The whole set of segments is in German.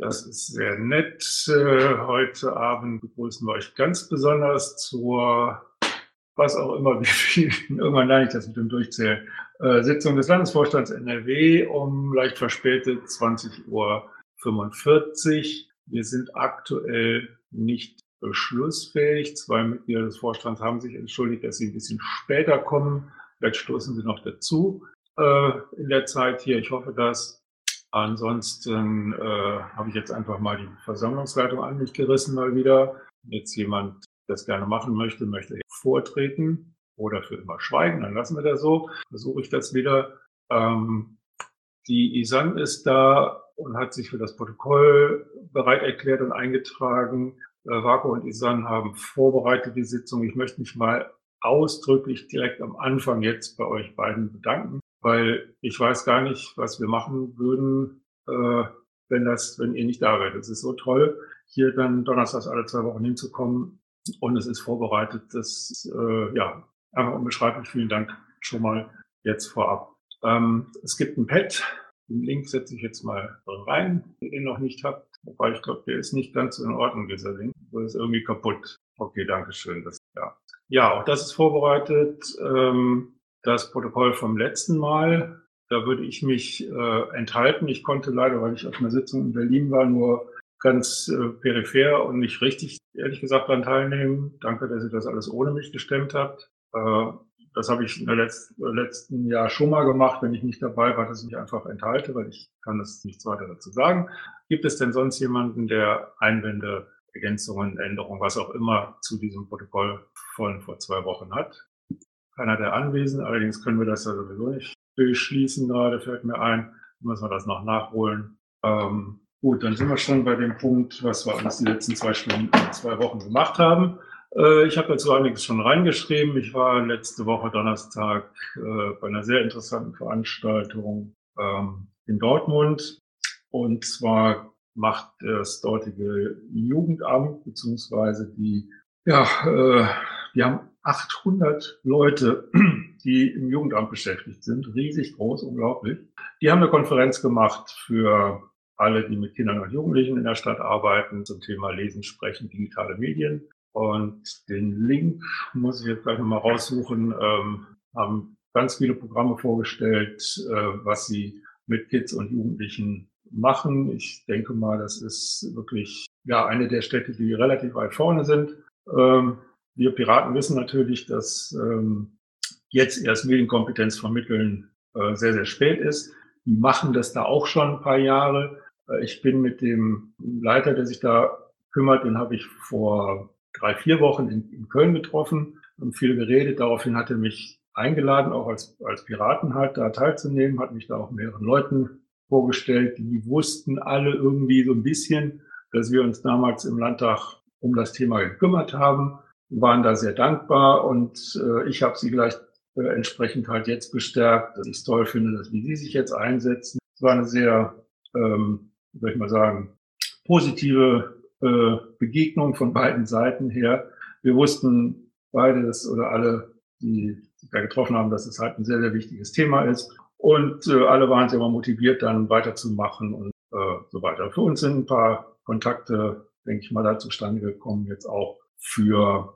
Das ist sehr nett. Heute Abend begrüßen wir euch ganz besonders zur, was auch immer, wie viel, irgendwann lerne ich das mit dem Durchzählen, Sitzung des Landesvorstands NRW um leicht verspätet 20:45 Uhr. Wir sind aktuell nicht beschlussfähig. 2 Mitglieder des Vorstands haben sich entschuldigt, dass sie ein bisschen später kommen. Vielleicht stoßen sie noch dazu in der Zeit hier. Ich hoffe das. Ansonsten habe ich jetzt einfach mal die Versammlungsleitung an mich gerissen mal wieder. Wenn jetzt jemand das gerne machen möchte vortreten oder für immer schweigen, dann lassen wir das so. Versuche ich das wieder. Die Isan ist da und hat sich für das Protokoll bereit erklärt und eingetragen. Vako und Isan haben vorbereitet die Sitzung. Ich möchte mich mal ausdrücklich direkt am Anfang jetzt bei euch beiden bedanken, weil ich weiß gar nicht, was wir machen würden, wenn ihr nicht da wärt. Es ist so toll, hier dann donnerstags alle 2 Wochen hinzukommen und es ist vorbereitet. Das ja, einfach unbeschreiblich. Vielen Dank schon mal jetzt vorab. Es gibt ein Pad. Den Link setze ich jetzt mal rein, den ihr noch nicht habt. Wobei ich glaube, der ist nicht ganz in Ordnung, dieser Link. Der ist irgendwie kaputt. Okay, danke schön. Ja, auch das ist vorbereitet. Das Protokoll vom letzten Mal, da würde ich mich enthalten. Ich konnte leider, weil ich auf einer Sitzung in Berlin war, nur ganz peripher und nicht richtig, ehrlich gesagt, daran teilnehmen. Danke, dass ihr das alles ohne mich gestemmt habt. Das habe ich im letzten Jahr schon mal gemacht, wenn ich nicht dabei war, dass ich mich einfach enthalte, weil ich kann das nichts weiter dazu sagen. Gibt es denn sonst jemanden, der Einwände, Ergänzungen, Änderungen, was auch immer zu diesem Protokoll von vor 2 Wochen hat? Keiner der Anwesenden, allerdings können wir das ja sowieso nicht beschließen gerade, fällt mir ein. Müssen wir das noch nachholen. Gut, dann sind wir schon bei dem Punkt, was wir uns die letzten 2 Wochen gemacht haben. Ich habe dazu einiges schon reingeschrieben. Ich war letzte Woche Donnerstag bei einer sehr interessanten Veranstaltung in Dortmund. Und zwar macht das dortige Jugendamt beziehungsweise die haben 800 Leute, die im Jugendamt beschäftigt sind. Riesig groß, unglaublich. Die haben eine Konferenz gemacht für alle, die mit Kindern und Jugendlichen in der Stadt arbeiten, zum Thema Lesen, Sprechen, digitale Medien. Und den Link muss ich jetzt gleich nochmal raussuchen, haben ganz viele Programme vorgestellt, was sie mit Kids und Jugendlichen machen. Ich denke mal, das ist wirklich eine der Städte, die relativ weit vorne sind. Wir Piraten wissen natürlich, dass jetzt erst Medienkompetenz vermitteln sehr, sehr spät ist. Die machen das da auch schon ein paar Jahre. Ich bin mit dem Leiter, der sich da kümmert, den habe ich vor 3-4 Wochen in Köln getroffen und viel geredet. Daraufhin hat er mich eingeladen, auch als Piraten halt da teilzunehmen, hat mich da auch mehreren Leuten vorgestellt. Die wussten alle irgendwie so ein bisschen, dass wir uns damals im Landtag um das Thema gekümmert haben, waren da sehr dankbar und ich habe sie gleich entsprechend halt jetzt bestärkt, dass ich es toll finde, dass wie sie sich jetzt einsetzen. Es war eine sehr, wie soll ich mal sagen, positive Begegnung von beiden Seiten her. Wir wussten beides oder alle, die sich da getroffen haben, dass es halt ein sehr, sehr wichtiges Thema ist. Und alle waren sehr motiviert, dann weiterzumachen und so weiter. Für uns sind ein paar Kontakte, denke ich mal, da zustande gekommen, jetzt auch für,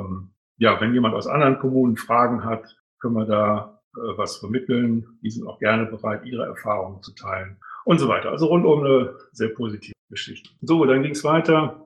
wenn jemand aus anderen Kommunen Fragen hat, können wir da was vermitteln. Die sind auch gerne bereit, ihre Erfahrungen zu teilen und so weiter. Also rundum eine sehr positive Geschichte. So, dann ging es weiter.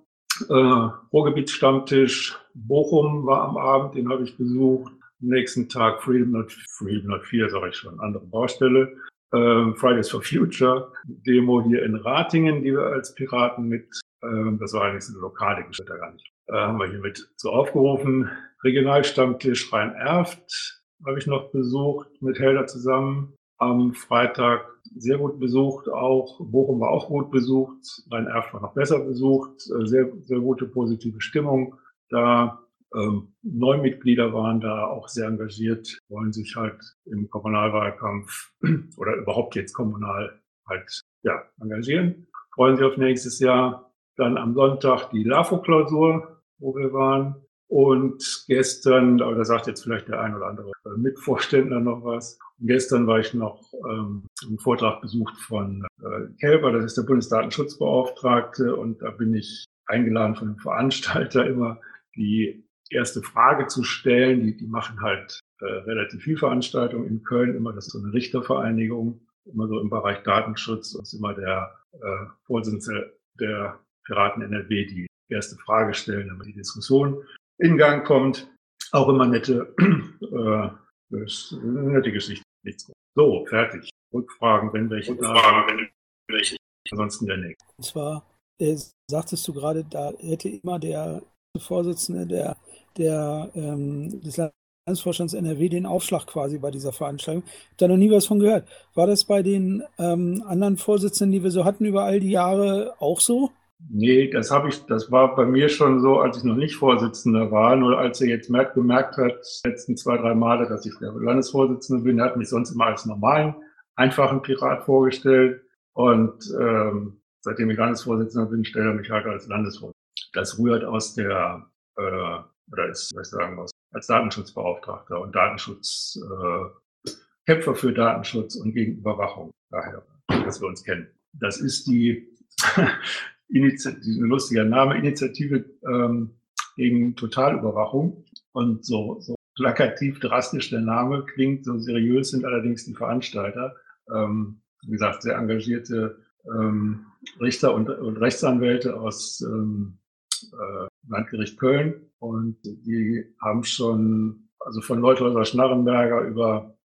Ruhrgebietsstammtisch Bochum war am Abend, den habe ich besucht. Am nächsten Tag Freedom Not 4, sage ich schon, andere Baustelle. Fridays for Future Demo hier in Ratingen, die wir als Piraten das war eigentlich eine lokale Geschichte, gar nicht. Haben wir hier mit so aufgerufen. Regionalstammtisch Rhein-Erft habe ich noch besucht mit Helder zusammen. Am Freitag sehr gut besucht auch. Bochum war auch gut besucht. Rhein-Erft war noch besser besucht. Sehr, sehr gute positive Stimmung da. Neumitglieder waren da auch sehr engagiert, wollen sich halt im Kommunalwahlkampf oder überhaupt jetzt kommunal halt engagieren. Freuen sich auf nächstes Jahr. Dann am Sonntag die LAFO-Klausur, wo wir waren. Und gestern, aber da sagt jetzt vielleicht der ein oder andere Mitvorständler noch was, Gestern war ich noch einen Vortrag besucht von Kelber, das ist der Bundesdatenschutzbeauftragte, und da bin ich eingeladen von dem Veranstalter, immer die erste Frage zu stellen. Die machen halt relativ viel Veranstaltungen in Köln, immer das ist so eine Richtervereinigung, immer so im Bereich Datenschutz, und ist immer der Vorsitzende der Piraten NRW, die erste Frage stellen, damit die Diskussion in Gang kommt. Auch immer nette Geschichte. Nichts. So, fertig. Rückfragen, wenn welche da sind. Ansonsten der nächste. Und zwar sagtest du gerade, da hätte immer der Vorsitzende des Landesvorstands NRW den Aufschlag quasi bei dieser Veranstaltung. Ich habe da noch nie was von gehört. War das bei den anderen Vorsitzenden, die wir so hatten über all die Jahre, auch so? Nee, das war bei mir schon so, als ich noch nicht Vorsitzender war. Nur als er jetzt gemerkt hat, die letzten 2-3 Male, dass ich der Landesvorsitzende bin, er hat mich sonst immer als normalen, einfachen Pirat vorgestellt. Und seitdem ich Landesvorsitzender bin, stellt er mich halt als Landesvorsitzender. Das rührt aus als Datenschutzbeauftragter und Kämpfer für Datenschutz und gegen Überwachung. Daher, dass wir uns kennen. Das ist die ein lustiger Name, Initiative gegen Totalüberwachung. Und so plakativ drastisch der Name klingt, so seriös sind allerdings die Veranstalter. Wie gesagt, sehr engagierte Richter und Rechtsanwälte aus Landgericht Köln. Und die haben schon, also von Leuthäuser Schnarrenberger über,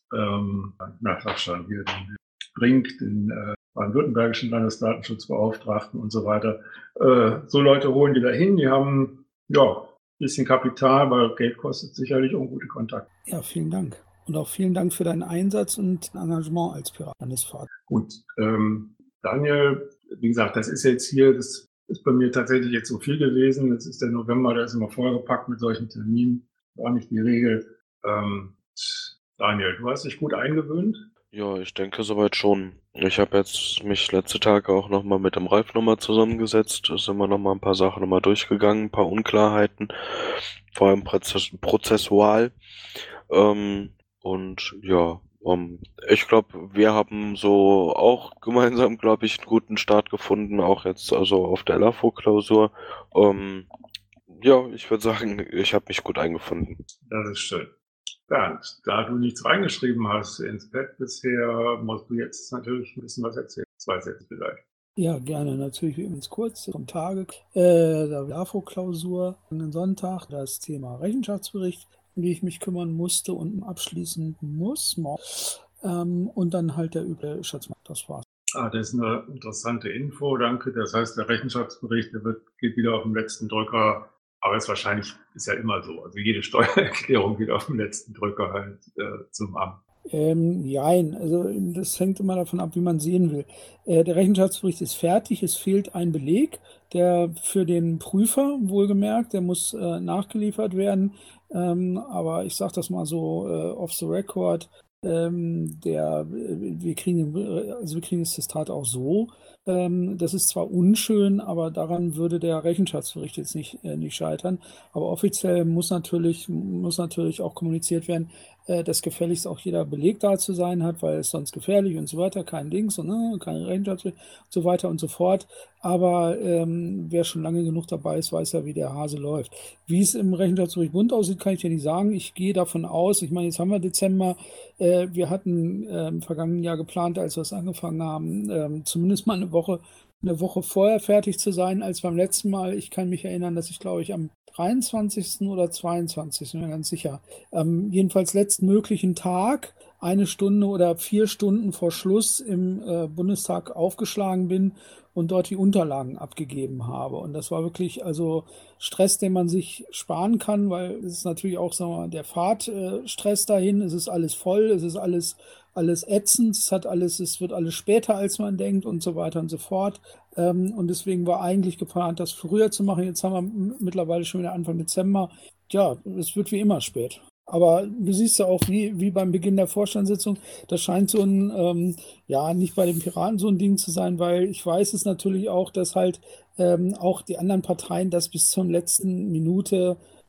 hier den Brink, den baden-württembergischen Landesdatenschutzbeauftragten und so weiter. So Leute holen die da hin, die haben ein bisschen Kapital, weil Geld kostet sicherlich auch gute Kontakte. Ja, vielen Dank. Und auch vielen Dank für deinen Einsatz und Engagement als Piratenlandesvater. Gut, Daniel, wie gesagt, das ist jetzt hier, das ist bei mir tatsächlich jetzt so viel gewesen. Das ist der November, der ist immer vollgepackt mit solchen Terminen. War nicht die Regel. Daniel, du hast dich gut eingewöhnt? Ja, ich denke soweit schon. Ich habe jetzt mich letzte Tage auch nochmal mit dem Ralf nochmal zusammengesetzt. Da sind wir nochmal ein paar Sachen nochmal durchgegangen, ein paar Unklarheiten, vor allem prozessual. Und ja, ich glaube, wir haben so auch gemeinsam, glaube ich, einen guten Start gefunden, auch jetzt also auf der LAFO-Klausur. Ja, ich würde sagen, ich habe mich gut eingefunden. Das ist schön. Bernd, da du nichts reingeschrieben hast ins Bett bisher, musst du jetzt natürlich ein bisschen was erzählen. 2 Sätze vielleicht. Ja, gerne. Natürlich ganz kurz zum Tage. Der LAFO-Klausur an den Sonntag, das Thema Rechenschaftsbericht, um die ich mich kümmern musste und abschließen muss. Und dann halt der üble Schatzmarkt. Das war's. Das ist eine interessante Info, danke. Das heißt, der Rechenschaftsbericht, geht wieder auf dem letzten Drücker. Aber es ist ja immer so. Also jede Steuererklärung geht auf dem letzten Drücker halt zum Amt. Nein, also das hängt immer davon ab, wie man sehen will. Der Rechenschaftsbericht ist fertig, es fehlt ein Beleg, der für den Prüfer, wohlgemerkt, der muss nachgeliefert werden. Aber ich sage das mal so off the record, wir kriegen das Testat auch so. Das ist zwar unschön, aber daran würde der Rechenschaftsbericht jetzt nicht scheitern. Aber offiziell muss natürlich auch kommuniziert werden, dass gefälligst auch jeder Beleg da zu sein hat, weil es sonst gefährlich und so weiter, kein Dings und keine Rechenschaftsbericht und so weiter und so fort. Aber wer schon lange genug dabei ist, weiß ja, wie der Hase läuft. Wie es im Rechenschaftsbericht Bund aussieht, kann ich dir nicht sagen. Ich gehe davon aus, ich meine, jetzt haben wir Dezember, wir hatten im vergangenen Jahr geplant, als wir es angefangen haben, zumindest mal eine Woche vorher fertig zu sein als beim letzten Mal. Ich kann mich erinnern, dass ich, glaube ich, am 23. oder 22. bin mir ganz sicher, jedenfalls letztmöglichen Tag, 1 Stunde oder 4 Stunden vor Schluss im Bundestag aufgeschlagen bin und dort die Unterlagen abgegeben habe. Und das war wirklich also Stress, den man sich sparen kann, weil es ist natürlich auch, sagen wir mal, der Fahrtstress dahin. Es ist alles voll, es ist alles ätzend, es wird alles später, als man denkt und so weiter und so fort. Und deswegen war eigentlich geplant, das früher zu machen. Jetzt haben wir mittlerweile schon wieder Anfang Dezember. Ja, es wird wie immer spät. Aber du siehst ja auch, wie beim Beginn der Vorstandssitzung, das scheint so ein, nicht bei den Piraten so ein Ding zu sein, weil ich weiß es natürlich auch, dass halt auch die anderen Parteien das bis zur letzten Minute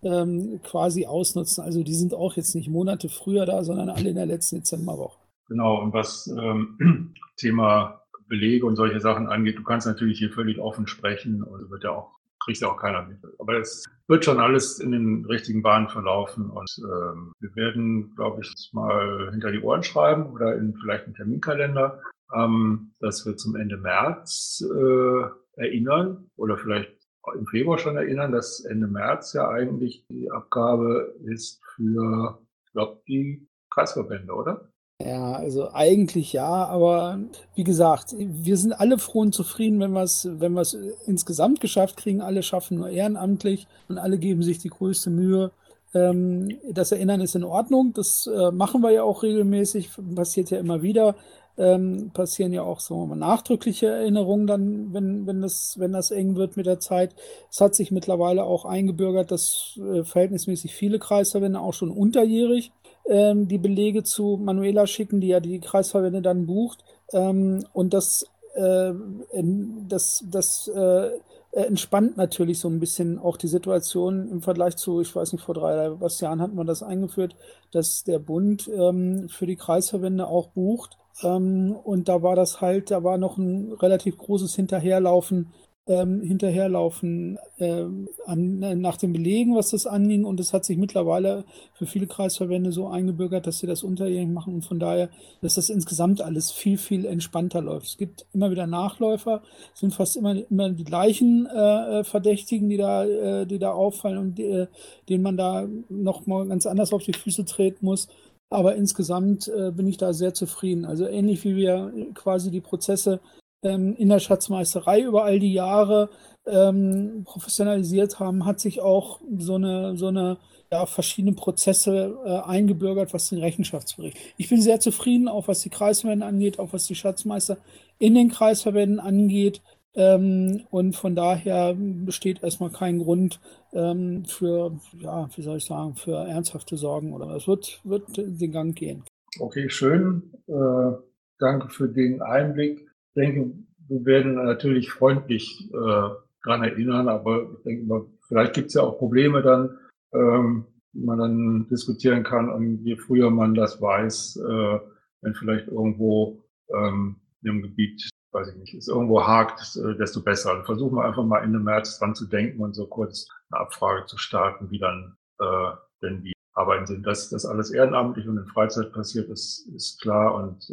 quasi ausnutzen. Also die sind auch jetzt nicht Monate früher da, sondern alle in der letzten Dezemberwoche. Genau, und was Thema Belege und solche Sachen angeht, du kannst natürlich hier völlig offen sprechen und kriegst ja auch keiner mit. Aber es wird schon alles in den richtigen Bahnen verlaufen und wir werden, glaube ich, mal hinter die Ohren schreiben oder vielleicht einen Terminkalender, dass wir zum Ende März erinnern oder vielleicht im Februar schon erinnern, dass Ende März ja eigentlich die Abgabe ist für, ich glaube, die Kreisverbände, oder? Ja, also eigentlich ja, aber wie gesagt, wir sind alle froh und zufrieden, wenn wir's insgesamt geschafft kriegen. Alle schaffen nur ehrenamtlich und alle geben sich die größte Mühe. Das Erinnern ist in Ordnung, das machen wir ja auch regelmäßig, passiert ja immer wieder. Passieren ja auch so nachdrückliche Erinnerungen dann, wenn das eng wird mit der Zeit. Es hat sich mittlerweile auch eingebürgert, dass verhältnismäßig viele Kreisverbände auch schon unterjährig die Belege zu Manuela schicken, die ja die Kreisverbände dann bucht. Und das entspannt natürlich so ein bisschen auch die Situation im Vergleich zu, ich weiß nicht, vor 3 oder was Jahren hatten wir das eingeführt, dass der Bund für die Kreisverbände auch bucht. Und da war noch ein relativ großes Hinterherlaufen nach den Belegen, was das anging. Und es hat sich mittlerweile für viele Kreisverbände so eingebürgert, dass sie das unterjährig machen. Und von daher, dass das insgesamt alles viel, viel entspannter läuft. Es gibt immer wieder Nachläufer, es sind fast immer die gleichen Verdächtigen, die da auffallen und denen man da noch mal ganz anders auf die Füße treten muss. Aber insgesamt bin ich da sehr zufrieden. Also ähnlich wie wir quasi die Prozesse in der Schatzmeisterei über all die Jahre professionalisiert haben, hat sich auch so eine verschiedene Prozesse eingebürgert, was den Rechenschaftsbericht. Ich bin sehr zufrieden, auch was die Kreisverbände angeht, auch was die Schatzmeister in den Kreisverbänden angeht. Und von daher besteht erstmal kein Grund für ernsthafte Sorgen oder es wird den Gang gehen. Okay, schön. Danke für den Einblick. Ich denke, wir werden natürlich freundlich dran erinnern, aber ich denke mal, vielleicht gibt es ja auch Probleme dann, die man dann diskutieren kann. Und je früher man das weiß, wenn vielleicht irgendwo in dem Gebiet, weiß ich nicht, es irgendwo hakt, desto besser. Also versuchen wir einfach mal Ende März dran zu denken und so kurz eine Abfrage zu starten, wie dann denn die Arbeiten sind. Dass das alles ehrenamtlich und in Freizeit passiert, ist klar und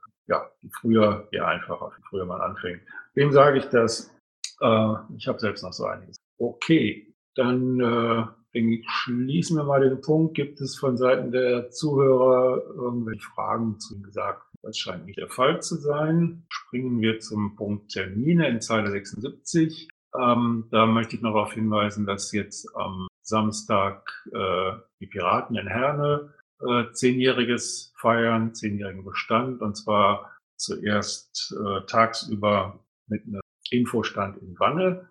je früher, je einfacher, je früher man anfängt. Wem sage ich das? Ich habe selbst noch so einiges. Okay, dann denke ich, schließen wir mal den Punkt. Gibt es von Seiten der Zuhörer irgendwelche Fragen zu gesagt? Das scheint nicht der Fall zu sein. Springen wir zum Punkt Termine in Zeile 76. Da möchte ich noch darauf hinweisen, dass jetzt am Samstag die Piraten in Herne 10-jähriges feiern, 10-jährigen Bestand, und zwar zuerst tagsüber mit einem Infostand in Wanne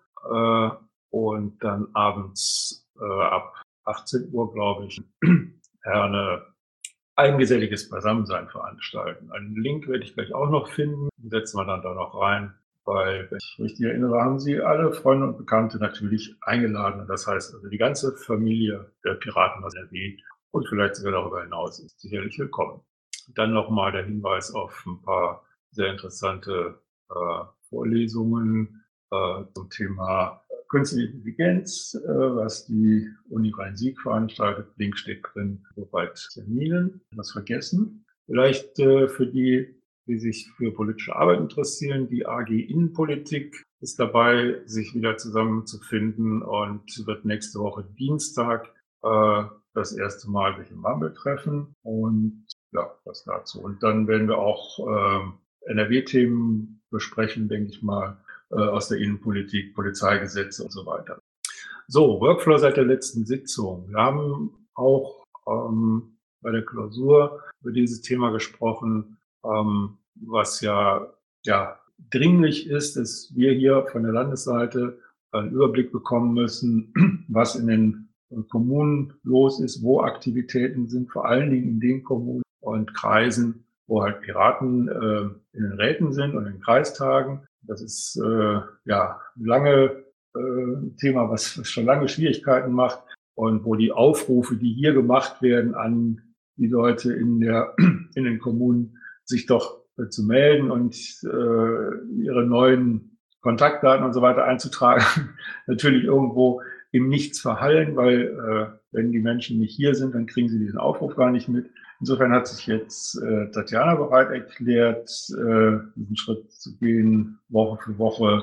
und dann abends ab 18 Uhr, glaube ich, Herne ein geselliges Beisammensein veranstalten. Einen Link werde ich gleich auch noch finden, den setzen wir dann da noch rein, weil, wenn ich richtig erinnere, haben Sie alle Freunde und Bekannte natürlich eingeladen. Das heißt, also die ganze Familie der Piraten aus NRW und vielleicht sogar darüber hinaus ist sicherlich willkommen. Dann nochmal der Hinweis auf ein paar sehr interessante Vorlesungen zum Thema Künstliche Intelligenz, was die Uni Rhein-Sieg veranstaltet. Link steht drin, soweit Terminen. Was vergessen? Vielleicht für die sich für politische Arbeit interessieren, die AG Innenpolitik ist dabei, sich wieder zusammenzufinden und wird nächste Woche Dienstag das erste Mal sich im Mumble treffen. Und ja, das dazu. Und dann werden wir auch NRW-Themen besprechen, denke ich mal, aus der Innenpolitik, Polizeigesetze und so weiter. So, Workflow seit der letzten Sitzung. Wir haben auch bei der Klausur über dieses Thema gesprochen, was ja dringlich ist, dass wir hier von der Landesseite einen Überblick bekommen müssen, was in den Kommunen los ist, wo Aktivitäten sind, vor allen Dingen in den Kommunen und Kreisen, wo halt Piraten in den Räten sind und in den Kreistagen. Das ist lange Thema, was schon lange Schwierigkeiten macht. und wo die Aufrufe, die hier gemacht werden an die Leute in den Kommunen, sich doch zu melden und ihre neuen Kontaktdaten und so weiter einzutragen, natürlich irgendwo im Nichts verhallen, weil wenn die Menschen nicht hier sind, dann kriegen sie diesen Aufruf gar nicht mit. Insofern hat sich jetzt Tatjana bereit erklärt, diesen Schritt zu gehen, Woche für Woche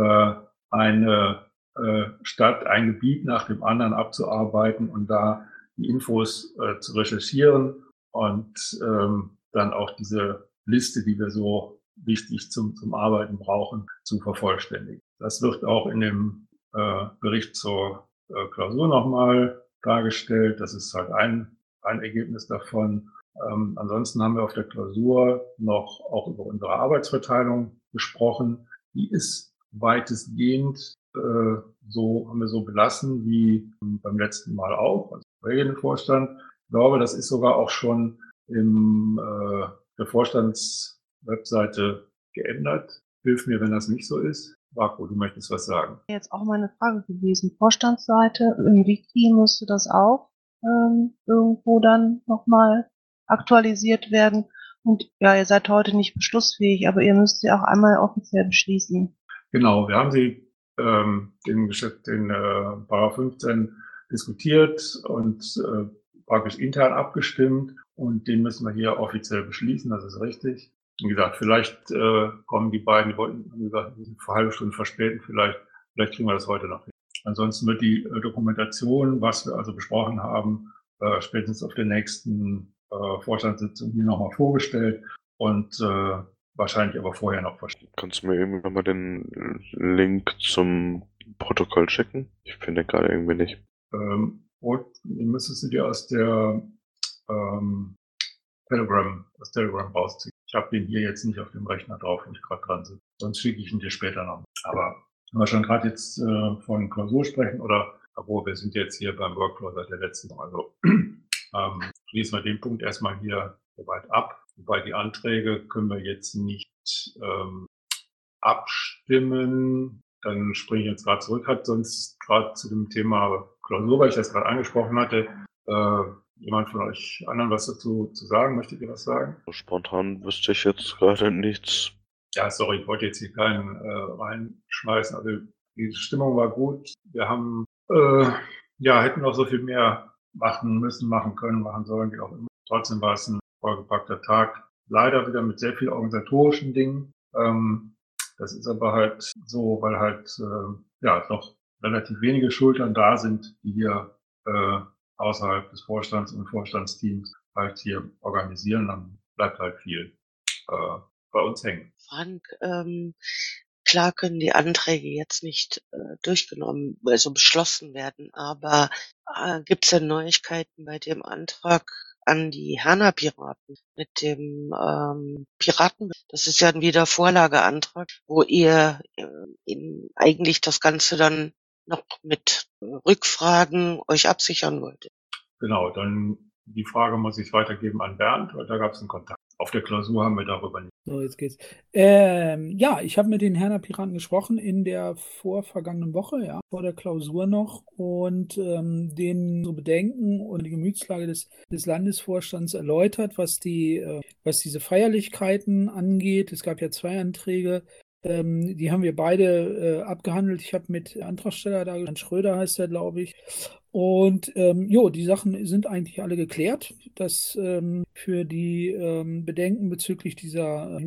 eine Stadt, ein Gebiet nach dem anderen abzuarbeiten und da die Infos zu recherchieren und dann auch diese Liste, die wir so wichtig zum Arbeiten brauchen, zu vervollständigen. Das wird auch in dem Bericht zur Klausur nochmal dargestellt. Das ist halt ein Ergebnis davon. Ansonsten haben wir auf der Klausur noch auch über unsere Arbeitsverteilung gesprochen. Die ist weitestgehend so haben wir so belassen wie beim letzten Mal auch, also Vorstand. Ich glaube, das ist sogar auch schon der Vorstandswebseite geändert. Hilf mir, wenn das nicht so ist. Marco, du möchtest was sagen. Jetzt auch meine Frage gewesen. Vorstandsseite, im Wiki müsste das auch irgendwo dann nochmal aktualisiert werden. Und ja, ihr seid heute nicht beschlussfähig, aber ihr müsst sie auch einmal offiziell beschließen. Genau, wir haben sie den Paragraph 15 diskutiert und praktisch intern abgestimmt und den müssen wir hier offiziell beschließen, das ist richtig. Wie gesagt, vielleicht kommen die beiden, die wollten, wie gesagt, eine halbe Stunde verspäten, vielleicht kriegen wir das heute noch hin. Ansonsten wird die Dokumentation, was wir also besprochen haben, spätestens auf der nächsten Vorstandssitzung hier nochmal vorgestellt und wahrscheinlich aber vorher noch verstehen. Kannst du mir eben nochmal den Link zum Protokoll checken? Ich finde gerade irgendwie nicht. Und müsstest du dir aus der Telegram rausziehen. Ich habe den hier jetzt nicht auf dem Rechner drauf, wo ich gerade dran sitze. Sonst schicke ich ihn dir später noch. Aber wenn wir schon gerade jetzt von Klausur sprechen wir sind jetzt hier beim Workflow seit der letzten Woche. Also schließen wir den Punkt erstmal hier soweit ab. Wobei die Anträge können wir jetzt nicht abstimmen. Dann springe ich jetzt gerade zurück. Hat sonst gerade zu dem Thema Klausur, weil ich das gerade angesprochen hatte, jemand von euch anderen was dazu zu sagen? Möchtet ihr was sagen? Spontan wüsste ich jetzt gerade nichts. Ja, sorry, ich wollte jetzt hier keinen reinschmeißen. Also die Stimmung war gut. Wir haben hätten noch so viel mehr machen müssen, machen können, machen sollen, wie auch immer. Trotzdem war es ein vollgepackter Tag. Leider wieder mit sehr viel organisatorischen Dingen. Das ist aber halt so, weil halt noch relativ wenige Schultern da sind, die hier außerhalb des Vorstands und Vorstandsteams halt hier organisieren. Dann bleibt halt viel bei uns hängen. Frank, klar können die Anträge jetzt nicht beschlossen werden, aber gibt es denn Neuigkeiten bei dem Antrag an die Herner-Piraten mit dem Piraten? Das ist ja ein Wiedervorlageantrag, wo ihr eigentlich das Ganze dann noch mit Rückfragen euch absichern wolltet. Genau, dann die Frage muss ich weitergeben an Bernd, weil da gab es einen Kontakt. Auf der Klausur haben wir darüber nicht. So, jetzt geht's. Ich habe mit den Herner Piraten gesprochen in der vorvergangenen Woche, vor der Klausur noch und denen so Bedenken und die Gemütslage des Landesvorstands erläutert, was diese Feierlichkeiten angeht. Es gab ja 2 Anträge. Die haben wir beide abgehandelt. Ich habe mit Antragsteller da, Herrn Schröder heißt er, glaube ich. Und die Sachen sind eigentlich alle geklärt. Das für die Bedenken bezüglich dieser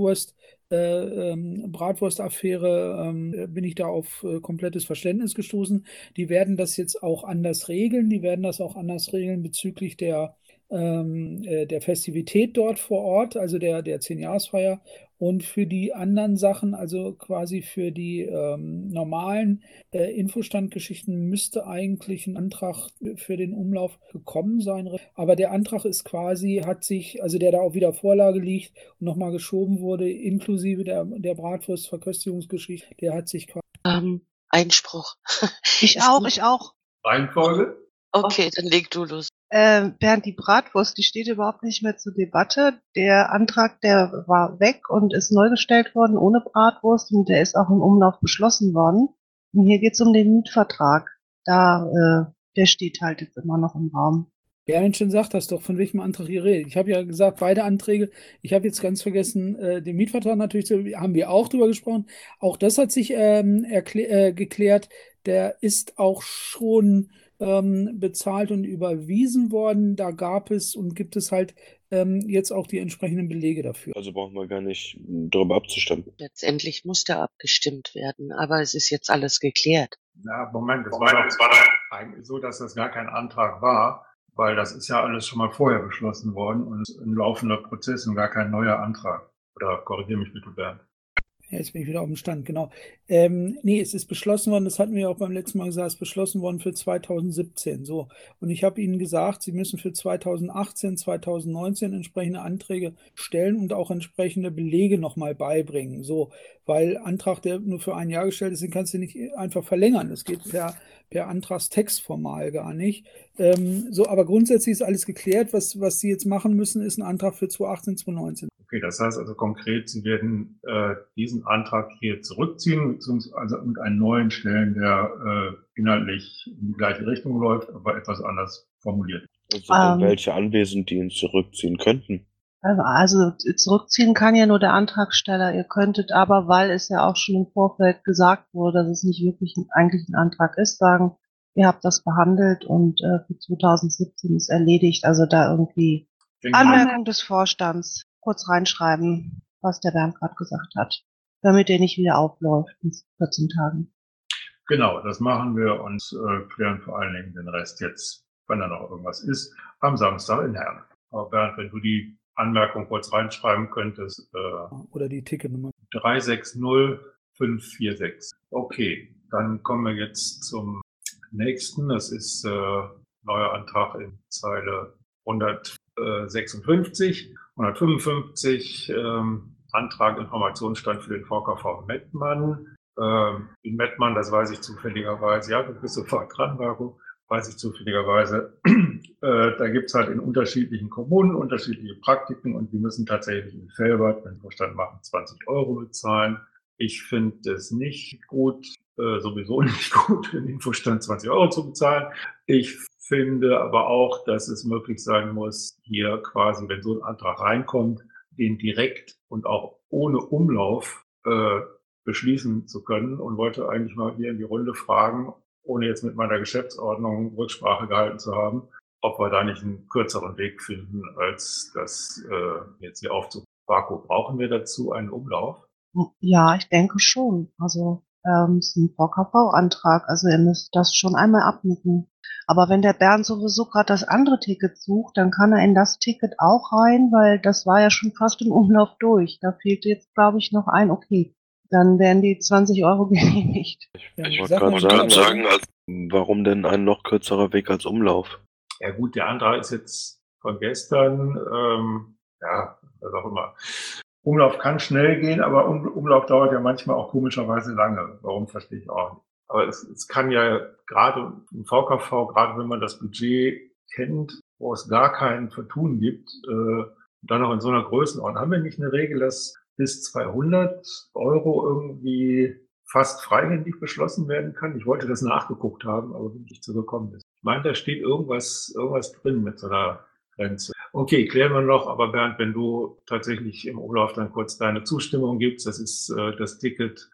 Bratwurstaffäre bin ich da auf komplettes Verständnis gestoßen. Die werden das jetzt auch anders regeln. Die werden das auch anders regeln bezüglich der Festivität dort vor Ort, also der 10-Jahresfeier. Und für die anderen Sachen, also quasi für die normalen Infostandgeschichten, müsste eigentlich ein Antrag für den Umlauf gekommen sein. Aber der Antrag ist quasi, der da auch wieder Vorlage liegt und nochmal geschoben wurde, inklusive der Bratwurstverköstigungsgeschichte, der hat sich quasi... Einspruch. Ich auch. Reihenfolge? Okay, dann leg du los. Bernd, die Bratwurst, die steht überhaupt nicht mehr zur Debatte. Der Antrag, der war weg und ist neu gestellt worden ohne Bratwurst und der ist auch im Umlauf beschlossen worden. Und hier geht es um den Mietvertrag. Da der steht halt jetzt immer noch im Raum. Berndchen sagt das doch, von welchem Antrag ihr redet. Ich habe ja gesagt, beide Anträge. Ich habe jetzt ganz vergessen, den Mietvertrag natürlich, haben wir auch drüber gesprochen. Auch das hat sich geklärt. Der ist auch schon bezahlt und überwiesen worden. Da gab es und gibt es halt jetzt auch die entsprechenden Belege dafür. Also brauchen wir gar nicht darüber abzustimmen. Letztendlich musste abgestimmt werden, aber es ist jetzt alles geklärt. Na, Moment, es war doch eigentlich so, dass das gar kein Antrag war, weil das ist ja alles schon mal vorher beschlossen worden und ein laufender Prozess und gar kein neuer Antrag. Oder korrigiere mich bitte, Bernd. Jetzt bin ich wieder auf dem Stand, genau. Nee, es ist beschlossen worden, das hatten wir ja auch beim letzten Mal gesagt, es ist beschlossen worden für 2017. So. Und ich habe Ihnen gesagt, Sie müssen für 2018, 2019 entsprechende Anträge stellen und auch entsprechende Belege nochmal beibringen. So, weil Antrag, der nur für ein Jahr gestellt ist, den kannst du nicht einfach verlängern. Das geht per Antragstext formal gar nicht. So, aber grundsätzlich ist alles geklärt. Was Sie jetzt machen müssen, ist ein Antrag für 2018, 2019. Okay, das heißt also konkret, Sie werden diesen Antrag hier zurückziehen, beziehungsweise mit einem neuen stellen, der inhaltlich in die gleiche Richtung läuft, aber etwas anders formuliert. Also denn welche anwesend, die ihn zurückziehen könnten? Also zurückziehen kann ja nur der Antragsteller. Ihr könntet aber, weil es ja auch schon im Vorfeld gesagt wurde, dass es nicht wirklich eigentlich ein Antrag ist, sagen, ihr habt das behandelt und für 2017 ist erledigt. Also da irgendwie Anmerkung des Vorstands kurz reinschreiben, was der Bernd gerade gesagt hat, damit er nicht wieder aufläuft in 14 Tagen. Genau, das machen wir und klären vor allen Dingen den Rest jetzt, wenn da noch irgendwas ist, am Samstag in Herne. Aber Bernd, wenn du die Anmerkung kurz reinschreiben könntest. Oder die Ticketnummer. 360546. Okay, dann kommen wir jetzt zum nächsten. Das ist neuer Antrag in Zeile 156, 155. Antrag Informationsstand für den VKV Mettmann. In Mettmann, das weiß ich zufälligerweise, ja, du bist sofort dran, Marco, weiß ich zufälligerweise, da gibt's halt in unterschiedlichen Kommunen unterschiedliche Praktiken und die müssen tatsächlich in Velbert, wenn Vorstand machen, 20 € bezahlen. Ich finde es nicht gut, sowieso nicht gut, für den Vorstand 20 € zu bezahlen. Ich finde aber auch, dass es möglich sein muss, hier quasi, wenn so ein Antrag reinkommt, den direkt und auch ohne Umlauf beschließen zu können und wollte eigentlich mal hier in die Runde fragen, ohne jetzt mit meiner Geschäftsordnung Rücksprache gehalten zu haben, ob wir da nicht einen kürzeren Weg finden, als das jetzt hier aufzurufen. Marco, brauchen wir dazu einen Umlauf? Ja, ich denke schon. Also es ist ein VKV-Antrag, also ihr müsst das schon einmal abnicken. Aber wenn der Bernd sowieso gerade das andere Ticket sucht, dann kann er in das Ticket auch rein, weil das war ja schon fast im Umlauf durch. Da fehlt jetzt, glaube ich, noch ein Okay. Dann werden die 20 € genehmigt. Ich wollte gerade sagen, warum denn ein noch kürzerer Weg als Umlauf? Ja gut, der Antrag ist jetzt von gestern, ja, was auch immer. Umlauf kann schnell gehen, aber Umlauf dauert ja manchmal auch komischerweise lange. Warum, verstehe ich auch nicht. Aber es kann ja gerade im VKV, gerade wenn man das Budget kennt, wo es gar kein Vertun gibt, dann noch in so einer Größenordnung. Haben wir nicht eine Regel, dass bis 200 € irgendwie fast freihändig beschlossen werden kann? Ich wollte das nachgeguckt haben, aber bin nicht zugekommen ist. Ich meine, da steht irgendwas drin mit so einer Grenze. Okay, klären wir noch, aber Bernd, wenn du tatsächlich im Umlauf dann kurz deine Zustimmung gibst, das ist das Ticket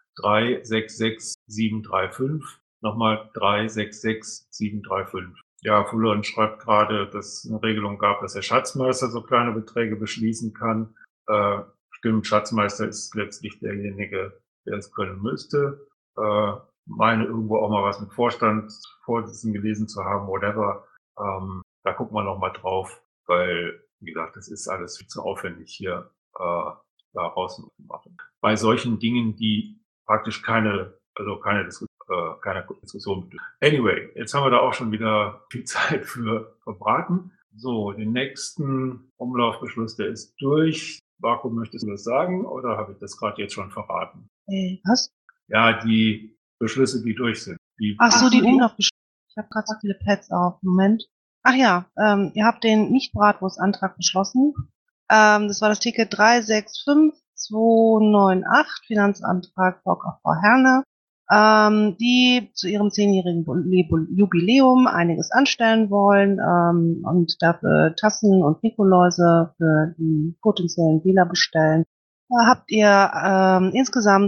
366735, nochmal 366735. Ja, Fullerton schreibt gerade, dass es eine Regelung gab, dass der Schatzmeister so kleine Beträge beschließen kann. Stimmt, Schatzmeister ist letztlich derjenige, der es können müsste. Meine irgendwo auch mal was mit Vorsitzenden gelesen zu haben, whatever. Da gucken wir noch mal drauf, weil, wie gesagt, das ist alles viel zu aufwendig hier da draußen zu machen. Bei solchen Dingen, die praktisch keine Diskussion bedürfen. Anyway, jetzt haben wir da auch schon wieder viel Zeit für verbraten. So, den nächsten Umlaufbeschluss, der ist durch. Marco, möchtest du das sagen oder habe ich das gerade jetzt schon verraten? Was? Ja, die Beschlüsse, die durch sind. Ach so, die Umlaufbeschlüsse. Ich habe gerade so viele Pads auf. Moment. Ach ja, ihr habt den Nicht-Bratwurst-Antrag beschlossen. Das war das Ticket 365298, Finanzantrag VKV Herne. die zu ihrem 10-jährigen Jubiläum einiges anstellen wollen und dafür Tassen und Nikoläuse für die potenziellen Wähler bestellen. Da habt ihr insgesamt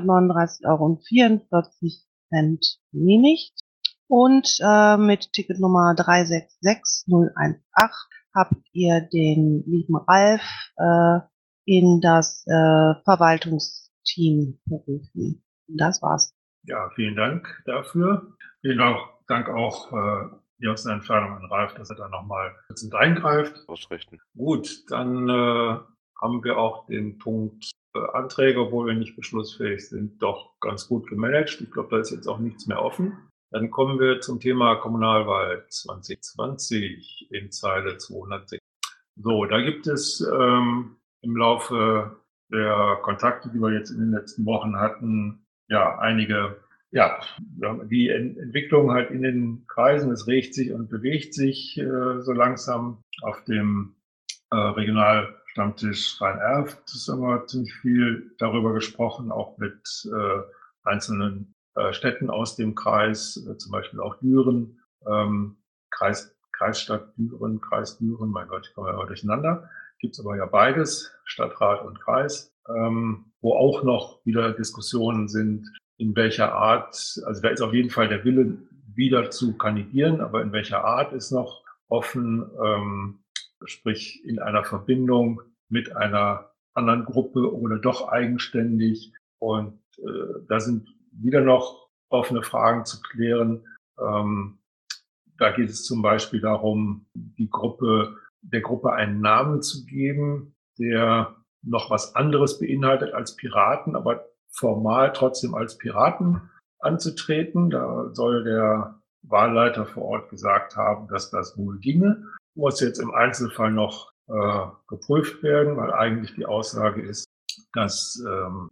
539,44 € genehmigt. Und mit Ticketnummer 366018 habt ihr den lieben Ralf in das Verwaltungsteam berufen. Und das war's. Ja, vielen Dank dafür. Vielen Dank auch hier aus der Entfernung an Ralf, dass er da nochmal mit eingreift. Ausrichten. Gut, dann haben wir auch den Punkt Anträge, obwohl wir nicht beschlussfähig sind, doch ganz gut gemanagt. Ich glaube, da ist jetzt auch nichts mehr offen. Dann kommen wir zum Thema Kommunalwahl 2020 in Zeile 206. So, da gibt es im Laufe der Kontakte, die wir jetzt in den letzten Wochen hatten, ja, einige, ja, die Entwicklung halt in den Kreisen, es regt sich und bewegt sich so langsam. Auf dem Regionalstammtisch Rhein-Erft haben wir ziemlich viel darüber gesprochen, auch mit einzelnen Städten aus dem Kreis, zum Beispiel auch Düren, Kreisstadt Düren, Kreis Düren, mein Gott, ich komme ja immer durcheinander. Gibt's aber ja beides, Stadtrat und Kreis, wo auch noch wieder Diskussionen sind, in welcher Art, also da ist auf jeden Fall der Wille, wieder zu kandidieren, aber in welcher Art ist noch offen, sprich in einer Verbindung mit einer anderen Gruppe oder doch eigenständig. Und da sind wieder noch offene Fragen zu klären. Da geht es zum Beispiel darum, der Gruppe einen Namen zu geben, der noch was anderes beinhaltet als Piraten, aber formal trotzdem als Piraten anzutreten. Da soll der Wahlleiter vor Ort gesagt haben, dass das wohl ginge. Muss jetzt im Einzelfall noch geprüft werden, weil eigentlich die Aussage ist, dass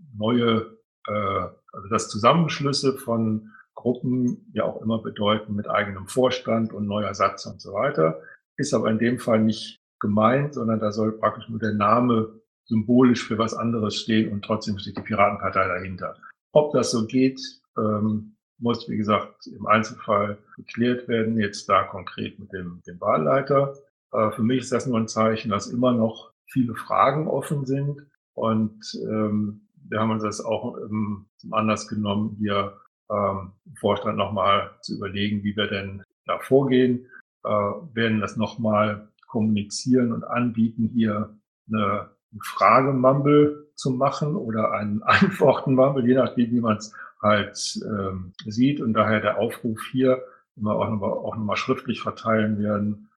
dass Zusammenschlüsse von Gruppen ja auch immer bedeuten mit eigenem Vorstand und neuer Satz und so weiter. Ist aber in dem Fall nicht gemeint, sondern da soll praktisch nur der Name symbolisch für was anderes stehen und trotzdem steht die Piratenpartei dahinter. Ob das so geht, muss, wie gesagt, im Einzelfall geklärt werden, jetzt da konkret mit dem Wahlleiter. Für mich ist das nur ein Zeichen, dass immer noch viele Fragen offen sind und wir haben uns das auch zum Anlass genommen, hier im Vorstand nochmal zu überlegen, wie wir denn da vorgehen, werden das nochmal kommunizieren und anbieten, hier eine Fragemumble zu machen oder einen Antworten-Mumble, je nachdem, wie man es halt sieht. Und daher der Aufruf hier, den wir auch nochmal schriftlich verteilen werden,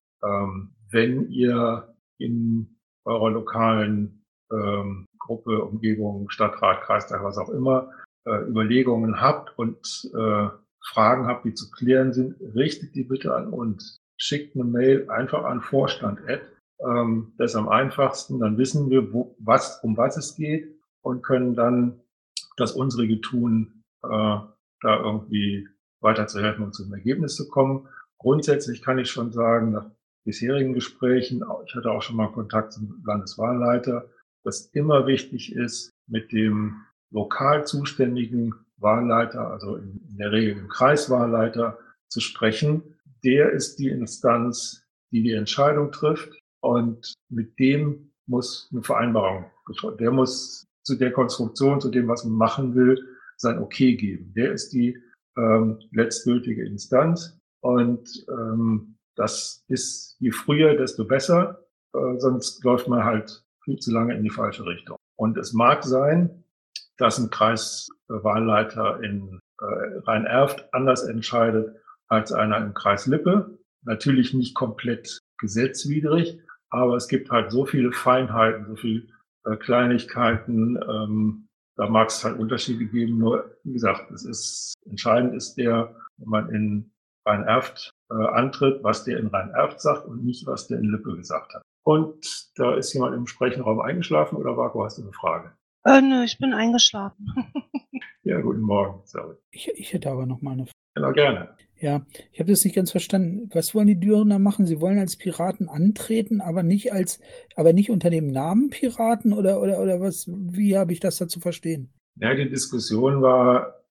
wenn ihr in eurer lokalen Gruppe, Umgebung, Stadtrat, Kreistag, was auch immer, Überlegungen habt und Fragen habt, die zu klären sind, richtet die bitte an uns. Schickt eine Mail einfach an Vorstand. Das ist am einfachsten. Dann wissen wir, um was es geht und können dann das unsrige tun, da irgendwie weiterzuhelfen und zum Ergebnis zu kommen. Grundsätzlich kann ich schon sagen, nach bisherigen Gesprächen, ich hatte auch schon mal Kontakt zum Landeswahlleiter, dass immer wichtig ist, mit dem lokal zuständigen Wahlleiter, also in der Regel dem Kreiswahlleiter, zu sprechen. Der ist die Instanz, die die Entscheidung trifft und mit dem muss eine Vereinbarung getroffen. Der muss zu der Konstruktion, zu dem, was man machen will, sein Okay geben. Der ist die letztgültige Instanz und das ist je früher, desto besser, sonst läuft man halt viel zu lange in die falsche Richtung. Und es mag sein, dass ein Kreiswahlleiter in Rhein-Erft anders entscheidet als einer im Kreis Lippe. Natürlich nicht komplett gesetzwidrig, aber es gibt halt so viele Feinheiten, so viele Kleinigkeiten. Da mag es halt Unterschiede geben. Nur, wie gesagt, entscheidend ist wenn man in Rhein-Erft antritt, was der in Rhein-Erft sagt und nicht, was der in Lippe gesagt hat. Und da ist jemand im Sprechenraum eingeschlafen oder Marco, hast du eine Frage? Nö, ich bin eingeschlafen. Ja, guten Morgen. Sorry. Ich hätte aber noch mal eine Frage. Ja, gerne. Ja, ich habe das nicht ganz verstanden. Was wollen die Dürener machen? Sie wollen als Piraten antreten, aber nicht unter dem Namen Piraten oder was? Wie habe ich das da zu verstehen? Ja, die Diskussion war,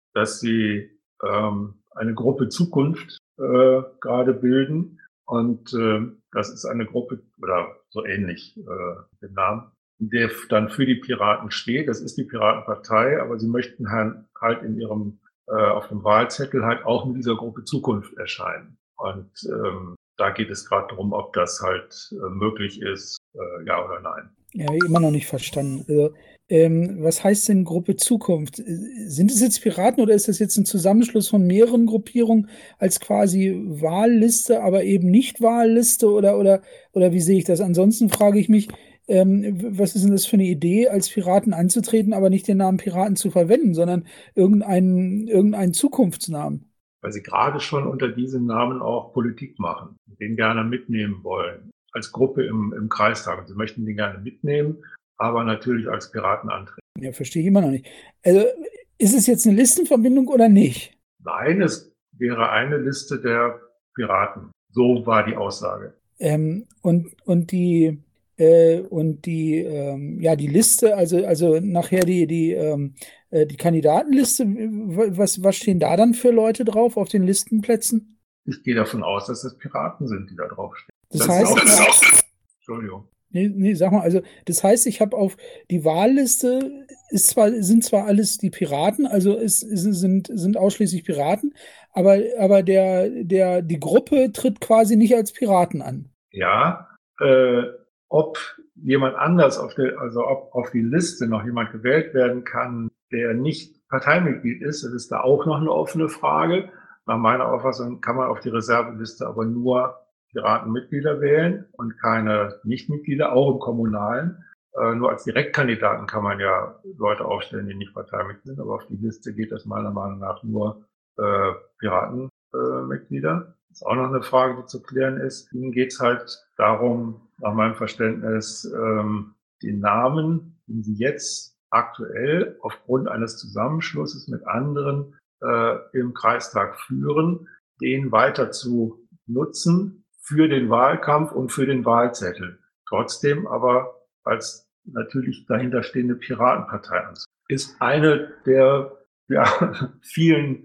dass sie eine Gruppe Zukunft gerade bilden. Und das ist eine Gruppe, oder so ähnlich den Namen, der dann für die Piraten steht. Das ist die Piratenpartei, aber sie möchten halt in ihrem auf dem Wahlzettel halt auch mit dieser Gruppe Zukunft erscheinen. Und da geht es gerade darum, ob das halt möglich ist, ja oder nein. Ja, immer noch nicht verstanden. Also, was heißt denn Gruppe Zukunft? Sind es jetzt Piraten oder ist das jetzt ein Zusammenschluss von mehreren Gruppierungen als quasi Wahlliste, aber eben nicht Wahlliste oder wie sehe ich das? Ansonsten frage ich mich, was ist denn das für eine Idee, als Piraten anzutreten, aber nicht den Namen Piraten zu verwenden, sondern irgendeinen Zukunftsnamen? Weil sie gerade schon unter diesem Namen auch Politik machen, den gerne mitnehmen wollen, als Gruppe im Kreistag. Sie möchten den gerne mitnehmen, aber natürlich als Piraten antreten. Ja, verstehe ich immer noch nicht. Also, ist es jetzt eine Listenverbindung oder nicht? Nein, es wäre eine Liste der Piraten. So war die Aussage. Die Liste, also nachher die Kandidatenliste, was stehen da dann für Leute drauf auf den Listenplätzen? Ich gehe davon aus, dass es Piraten sind, die da draufstehen. Das heißt, Entschuldigung. Nee, sag mal, also das heißt, ich habe auf die Wahlliste sind zwar alles die Piraten, also sind ausschließlich Piraten, aber die Gruppe tritt quasi nicht als Piraten an. Ja, ob jemand anders ob auf die Liste noch jemand gewählt werden kann, der nicht Parteimitglied ist, das ist da auch noch eine offene Frage. Nach meiner Auffassung kann man auf die Reserveliste aber nur Piratenmitglieder wählen und keine Nichtmitglieder, auch im Kommunalen. Nur als Direktkandidaten kann man ja Leute aufstellen, die nicht Parteimitglied sind, aber auf die Liste geht das meiner Meinung nach nur Piratenmitglieder. Das ist auch noch eine Frage, die zu klären ist. Ihnen geht es halt darum, nach meinem Verständnis, den Namen, den Sie jetzt aktuell aufgrund eines Zusammenschlusses mit anderen im Kreistag führen, den weiter zu nutzen für den Wahlkampf und für den Wahlzettel. Trotzdem aber als natürlich dahinterstehende Piratenpartei ist eine der vielen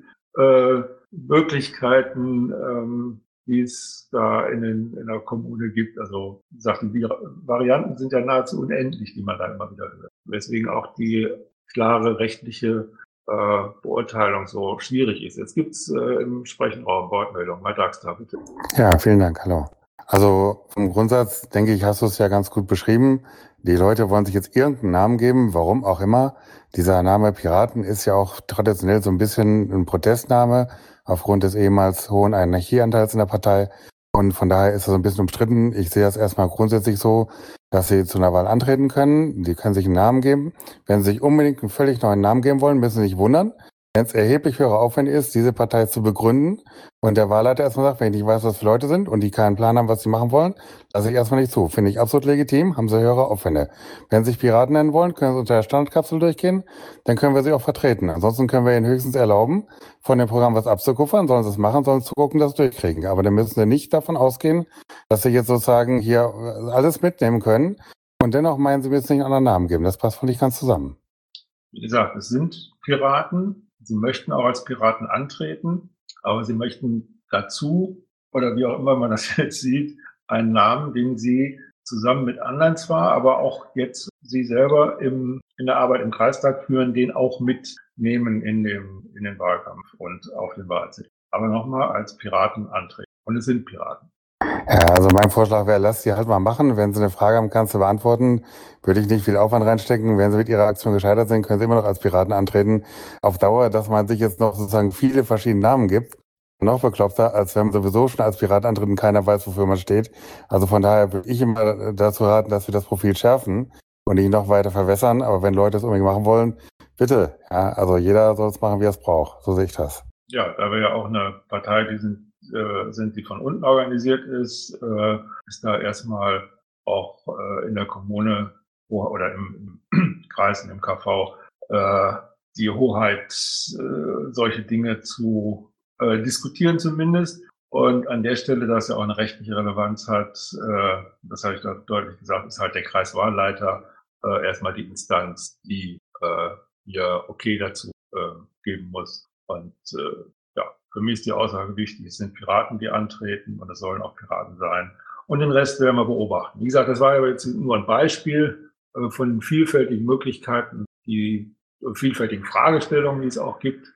Möglichkeiten, die es da in der Kommune gibt. Also Sachen, die Varianten sind ja nahezu unendlich, die man da immer wieder hört. Weswegen auch die klare rechtliche Beurteilung so schwierig ist. Jetzt gibt es im Sprechenraum Wortmeldung. Herr Daxter, bitte. Ja, vielen Dank. Hallo. Also im Grundsatz, denke ich, hast du es ja ganz gut beschrieben. Die Leute wollen sich jetzt irgendeinen Namen geben, warum auch immer. Dieser Name Piraten ist ja auch traditionell so ein bisschen ein Protestname aufgrund des ehemals hohen Anarchieanteils in der Partei. Und von daher ist das so ein bisschen umstritten. Ich sehe das erstmal grundsätzlich so, dass sie zu einer Wahl antreten können. Die können sich einen Namen geben. Wenn sie sich unbedingt einen völlig neuen Namen geben wollen, müssen sie sich wundern. Wenn es erheblich höherer Aufwand ist, diese Partei zu begründen und der Wahlleiter erstmal sagt, wenn ich nicht weiß, was für Leute sind und die keinen Plan haben, was sie machen wollen, lasse ich erstmal nicht zu. Finde ich absolut legitim, haben sie höhere Aufwände. Wenn sie sich Piraten nennen wollen, können sie unter der Standardkapsel durchgehen, dann können wir sie auch vertreten. Ansonsten können wir ihnen höchstens erlauben, von dem Programm was abzukuffern, sollen sie es machen, sollen sie zugucken, dass sie durchkriegen. Aber dann müssen sie nicht davon ausgehen, dass sie jetzt sozusagen hier alles mitnehmen können und dennoch meinen, sie müssen nicht einen anderen Namen geben. Das passt wohl nicht ganz zusammen. Wie gesagt, es sind Piraten. Sie möchten auch als Piraten antreten, aber sie möchten dazu, oder wie auch immer man das jetzt sieht, einen Namen, den sie zusammen mit anderen zwar, aber auch jetzt sie selber in der Arbeit im Kreistag führen, den auch mitnehmen in den Wahlkampf und auf den Wahlzettel. Aber nochmal als Piraten antreten. Und es sind Piraten. Ja, also mein Vorschlag wäre, lass sie halt mal machen. Wenn sie eine Frage haben, kannst du beantworten. Würde ich nicht viel Aufwand reinstecken. Wenn sie mit ihrer Aktion gescheitert sind, können sie immer noch als Piraten antreten. Auf Dauer, dass man sich jetzt noch sozusagen viele verschiedene Namen gibt, noch bekloppter, als wenn man sowieso schon als Pirat antritt und keiner weiß, wofür man steht. Also von daher würde ich immer dazu raten, dass wir das Profil schärfen und nicht noch weiter verwässern. Aber wenn Leute es unbedingt machen wollen, bitte. Ja, also jeder soll es machen, wie er es braucht. So sehe ich das. Ja, da wir ja auch eine Partei, die von unten organisiert ist da erstmal auch in der Kommune oder im Kreis, im KV, die Hoheit, solche Dinge zu diskutieren zumindest. Und an der Stelle, dass ja auch eine rechtliche Relevanz hat, das habe ich da deutlich gesagt, ist halt der Kreiswahlleiter erstmal die Instanz, die ihr Okay dazu geben muss. Und ja, für mich ist die Aussage wichtig, es sind Piraten, die antreten und es sollen auch Piraten sein. Und den Rest werden wir beobachten. Wie gesagt, das war aber jetzt nur ein Beispiel von vielfältigen Möglichkeiten, die vielfältigen Fragestellungen, die es auch gibt.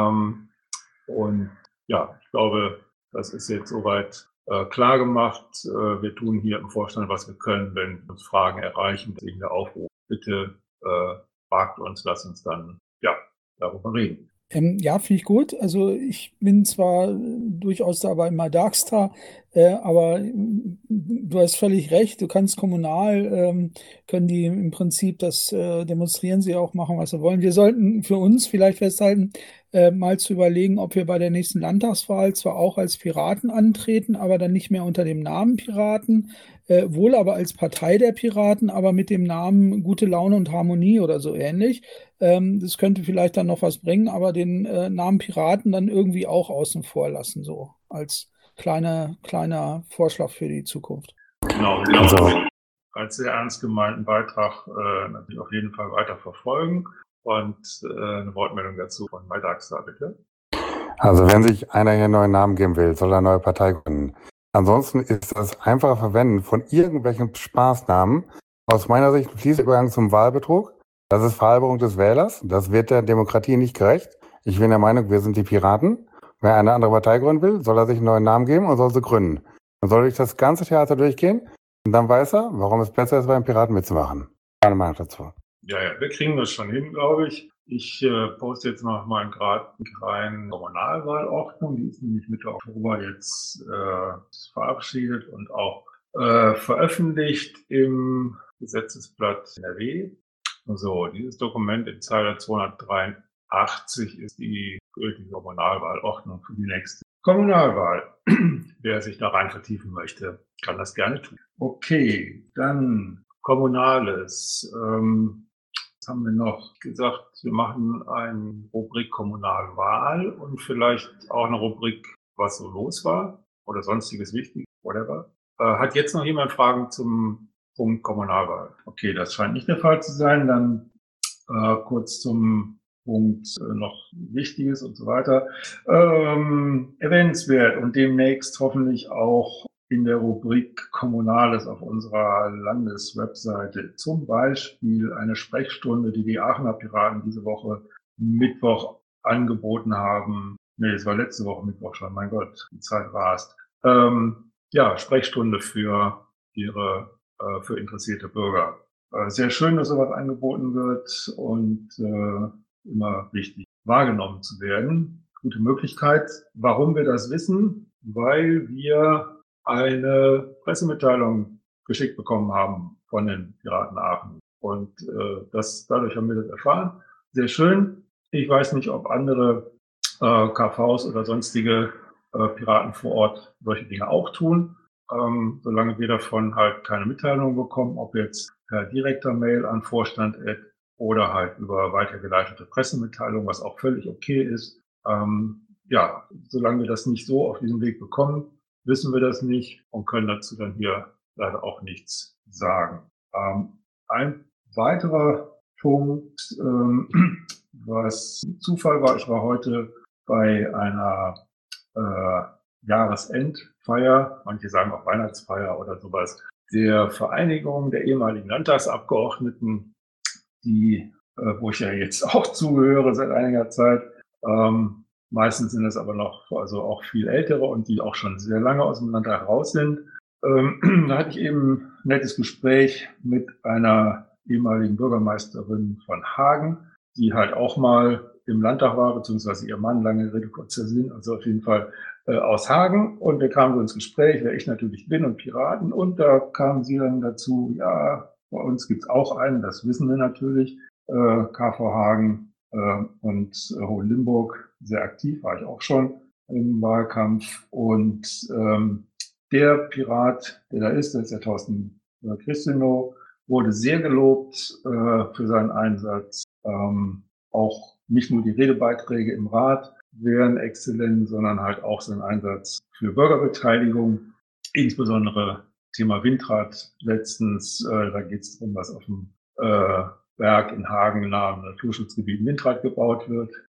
Und ja, ich glaube, das ist jetzt soweit klar gemacht. Wir tun hier im Vorstand, was wir können, wenn uns Fragen erreichen. Deswegen der Aufruf, bitte fragt uns, lasst uns dann ja darüber reden. Ja, finde ich gut. Also ich bin zwar durchaus dabei bei Darkstar, aber du hast völlig recht. Du kannst kommunal, können die im Prinzip das demonstrieren sie auch, machen, was sie wollen. Wir sollten für uns vielleicht festhalten, mal zu überlegen, ob wir bei der nächsten Landtagswahl zwar auch als Piraten antreten, aber dann nicht mehr unter dem Namen Piraten, wohl aber als Partei der Piraten, aber mit dem Namen Gute Laune und Harmonie oder so ähnlich. Das könnte vielleicht dann noch was bringen, aber den Namen Piraten dann irgendwie auch außen vor lassen, so als kleiner Vorschlag für die Zukunft. Genau, Also, als sehr ernst gemeinten Beitrag natürlich auf jeden Fall weiter verfolgen. Und eine Wortmeldung dazu von Darkstar, bitte. also wenn sich einer hier einen neuen Namen geben will, soll er eine neue Partei gründen. Ansonsten ist das einfache Verwenden von irgendwelchen Spaßnamen aus meiner Sicht ein fließender Übergang zum Wahlbetrug. Das ist Verhalberung des Wählers. Das wird der Demokratie nicht gerecht. Ich bin der Meinung, wir sind die Piraten. Wer eine andere Partei gründen will, soll er sich einen neuen Namen geben und soll sie gründen. Dann soll durch das ganze Theater durchgehen und dann weiß er, warum es besser ist, beim Piraten mitzumachen. Meine Meinung dazu. Ja, wir kriegen das schon hin, glaube ich. Ich poste jetzt noch mal gerade rein Kommunalwahlordnung. Die ist nämlich Mitte Oktober jetzt verabschiedet und auch veröffentlicht im Gesetzesblatt NRW. So, dieses Dokument in Zeile 283 ist die gültige Kommunalwahlordnung für die nächste Kommunalwahl. Wer sich da rein vertiefen möchte, kann das gerne tun. Okay, dann Kommunales. Was haben wir noch gesagt? Wir machen eine Rubrik Kommunalwahl und vielleicht auch eine Rubrik, was so los war oder sonstiges Wichtiges, whatever. Hat jetzt noch jemand Fragen zum Punkt Kommunalwahl? Okay, das scheint nicht der Fall zu sein. Dann kurz zum Punkt noch Wichtiges und so weiter. Erwähnenswert und demnächst hoffentlich auch in der Rubrik Kommunales auf unserer Landeswebseite zum Beispiel eine Sprechstunde, die Aachener Piraten diese Woche Mittwoch angeboten haben. Nee, es war letzte Woche Mittwoch schon, mein Gott, die Zeit rast. Ja, Sprechstunde für interessierte Bürger. Sehr schön, dass sowas angeboten wird und immer wichtig wahrgenommen zu werden. Gute Möglichkeit. Warum wir das wissen? Weil wir eine Pressemitteilung geschickt bekommen haben von den Piraten Aachen. Und dadurch haben wir das erfahren. Sehr schön. Ich weiß nicht, ob andere KVs oder sonstige Piraten vor Ort solche Dinge auch tun. Solange wir davon halt keine Mitteilung bekommen, ob jetzt per direkter Mail an Vorstand oder halt über weitergeleitete Pressemitteilung, was auch völlig okay ist. Ja, solange wir das nicht so auf diesem Weg bekommen, wissen wir das nicht und können dazu dann hier leider auch nichts sagen. Ein weiterer Punkt, was Zufall war, ich war heute bei einer Jahresendfeier, manche sagen auch Weihnachtsfeier oder sowas, der Vereinigung der ehemaligen Landtagsabgeordneten, die, wo ich ja jetzt auch zugehöre seit einiger Zeit. Meistens sind es aber noch, also auch viel ältere und die auch schon sehr lange aus dem Landtag raus sind. Da hatte ich eben ein nettes Gespräch mit einer ehemaligen Bürgermeisterin von Hagen, die halt auch mal im Landtag war, beziehungsweise ihr Mann, lange Rede, kurzer Sinn, also auf jeden Fall aus Hagen. Und wir kamen so ins Gespräch, wer ich natürlich bin und Piraten. Und da kam sie dann dazu, ja, bei uns gibt's auch einen, das wissen wir natürlich, KV Hagen und Hohenlimburg, sehr aktiv, war ich auch schon im Wahlkampf. Und der Pirat, der da ist, der Thorsten Christinow, wurde sehr gelobt für seinen Einsatz. Auch nicht nur die Redebeiträge im Rat wären exzellent, sondern halt auch sein Einsatz für Bürgerbeteiligung, insbesondere Thema Windrad letztens. Da geht es darum, was auf dem Berg in Hagen nahe am Naturschutzgebiet Windrad gebaut wird.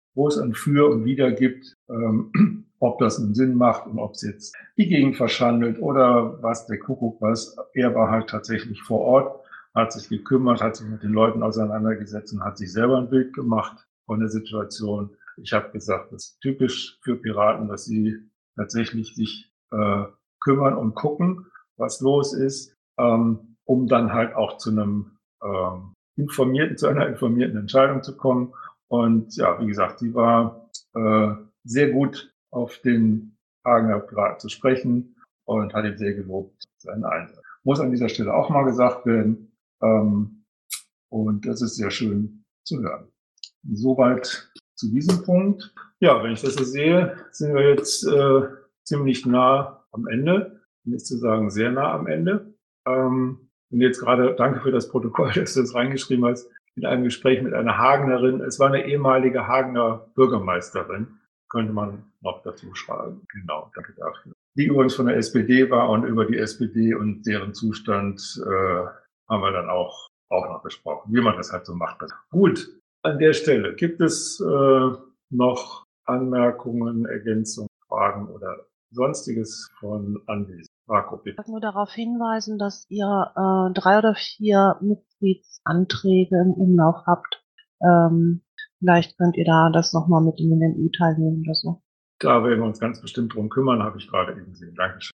wo es ein Für und Wider gibt, ob das einen Sinn macht und ob es jetzt die Gegend verschandelt oder was, der Kuckuck was. Er war halt tatsächlich vor Ort, hat sich gekümmert, hat sich mit den Leuten auseinandergesetzt und hat sich selber ein Bild gemacht von der Situation. Ich habe gesagt, das ist typisch für Piraten, dass sie tatsächlich sich kümmern und gucken, was los ist, um dann halt auch zu einer informierten Entscheidung zu kommen. Und ja, wie gesagt, sie war sehr gut auf den Hagener Piraten zu sprechen und hat ihn sehr gelobt, seinen Einsatz. Muss an dieser Stelle auch mal gesagt werden. Und das ist sehr schön zu hören. Soweit zu diesem Punkt. Ja, wenn ich das so sehe, sind wir jetzt ziemlich nah am Ende. Um nicht zu sagen, sehr nah am Ende. Und jetzt gerade, danke für das Protokoll, dass du das reingeschrieben hast, in einem Gespräch mit einer Hagenerin. Es war eine ehemalige Hagener Bürgermeisterin, könnte man noch dazu schreiben. Genau, danke dafür. Die übrigens von der SPD war und über die SPD und deren Zustand haben wir dann auch noch besprochen, wie man das halt so macht. Gut, an der Stelle gibt es noch Anmerkungen, Ergänzungen, Fragen oder Sonstiges von Anwesenden? Marco, bitte. Ich wollte nur darauf hinweisen, dass ihr 3 oder 4 Mitgliedsanträge im Umlauf habt. Vielleicht könnt ihr da das nochmal mit in den MÜ teilnehmen oder so. Da werden wir uns ganz bestimmt drum kümmern, habe ich gerade eben gesehen. Dankeschön.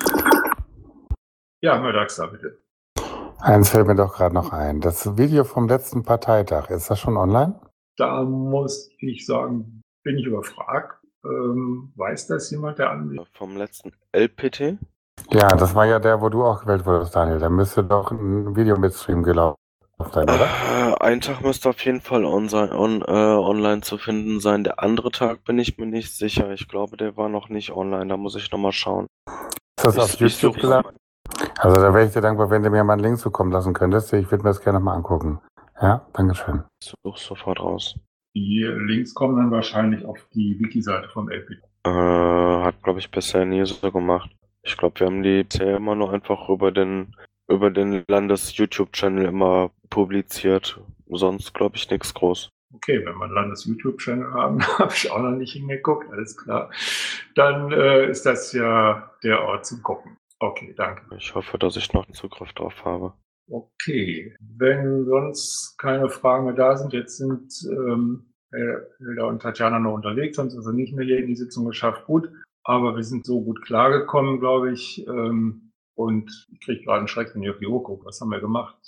Ja, Herr Daxler, bitte. Eins fällt mir doch gerade noch ein. Das Video vom letzten Parteitag, ist das schon online? Da muss ich sagen, bin ich überfragt. Weiß das jemand, der anwesend ist? Vom letzten LPT? Ja, das war ja der, wo du auch gewählt wurdest, Daniel. Da müsste doch ein Video mit Stream gelaufen sein, oder? Ein Tag müsste auf jeden Fall online zu finden sein. Der andere Tag bin ich mir nicht sicher. Ich glaube, der war noch nicht online. Da muss ich nochmal schauen. Ist das auf YouTube geladen? Also da wäre ich dir dankbar, wenn du mir mal einen Link zukommen lassen könntest. Ich würde mir das gerne mal angucken. Ja, Dankeschön. Ich suche sofort raus. Die Links kommen dann wahrscheinlich auf die Wiki-Seite vom LPT. Hat, glaube ich, bisher nie so gemacht. Ich glaube, wir haben die bisher immer nur einfach über den Landes-YouTube-Channel immer publiziert. Sonst, glaube ich, nichts groß. Okay, wenn wir einen Landes-YouTube-Channel haben, habe ich auch noch nicht hingeguckt, alles klar. Dann ist das ja der Ort zum Gucken. Okay, danke. Ich hoffe, dass ich noch einen Zugriff drauf habe. Okay, wenn sonst keine Fragen mehr da sind, jetzt sind Hilda und Tatjana noch unterwegs, haben es also nicht mehr hier in die Sitzung geschafft. Gut, aber wir sind so gut klargekommen, glaube ich. Und ich kriege gerade einen Schreck, wenn ich auf die Uhr gucke. Was haben wir gemacht?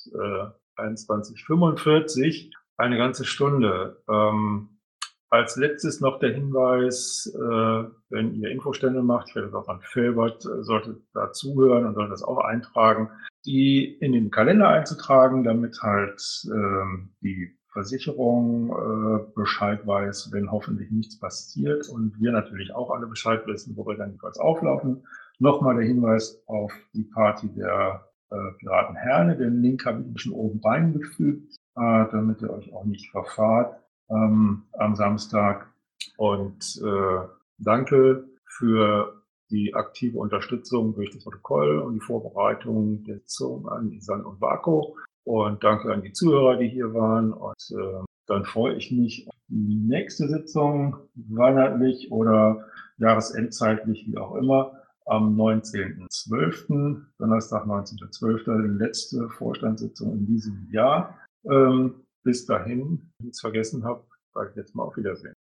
21:45, eine ganze Stunde. Als letztes noch der Hinweis, wenn ihr Infostände macht, ich werde das auch an Felbert, solltet da zuhören und solltet das auch eintragen, die in den Kalender einzutragen, damit halt die Versicherung Bescheid weiß, wenn hoffentlich nichts passiert und wir natürlich auch alle Bescheid wissen, wo wir dann jeweils auflaufen. Nochmal der Hinweis auf die Party der Piraten Herne. Den Link habe ich schon oben reingefügt, damit ihr euch auch nicht verfahrt am Samstag. Und danke für die aktive Unterstützung durch das Protokoll und die Vorbereitung der Sitzung an Isan und Marco. Und danke an die Zuhörer, die hier waren. Und dann freue ich mich auf die nächste Sitzung, weihnachtlich oder jahresendzeitlich, wie auch immer, am 19.12., Donnerstag, 19.12., die letzte Vorstandssitzung in diesem Jahr. Bis dahin, wenn ich es vergessen habe, sage ich jetzt mal auf Wiedersehen.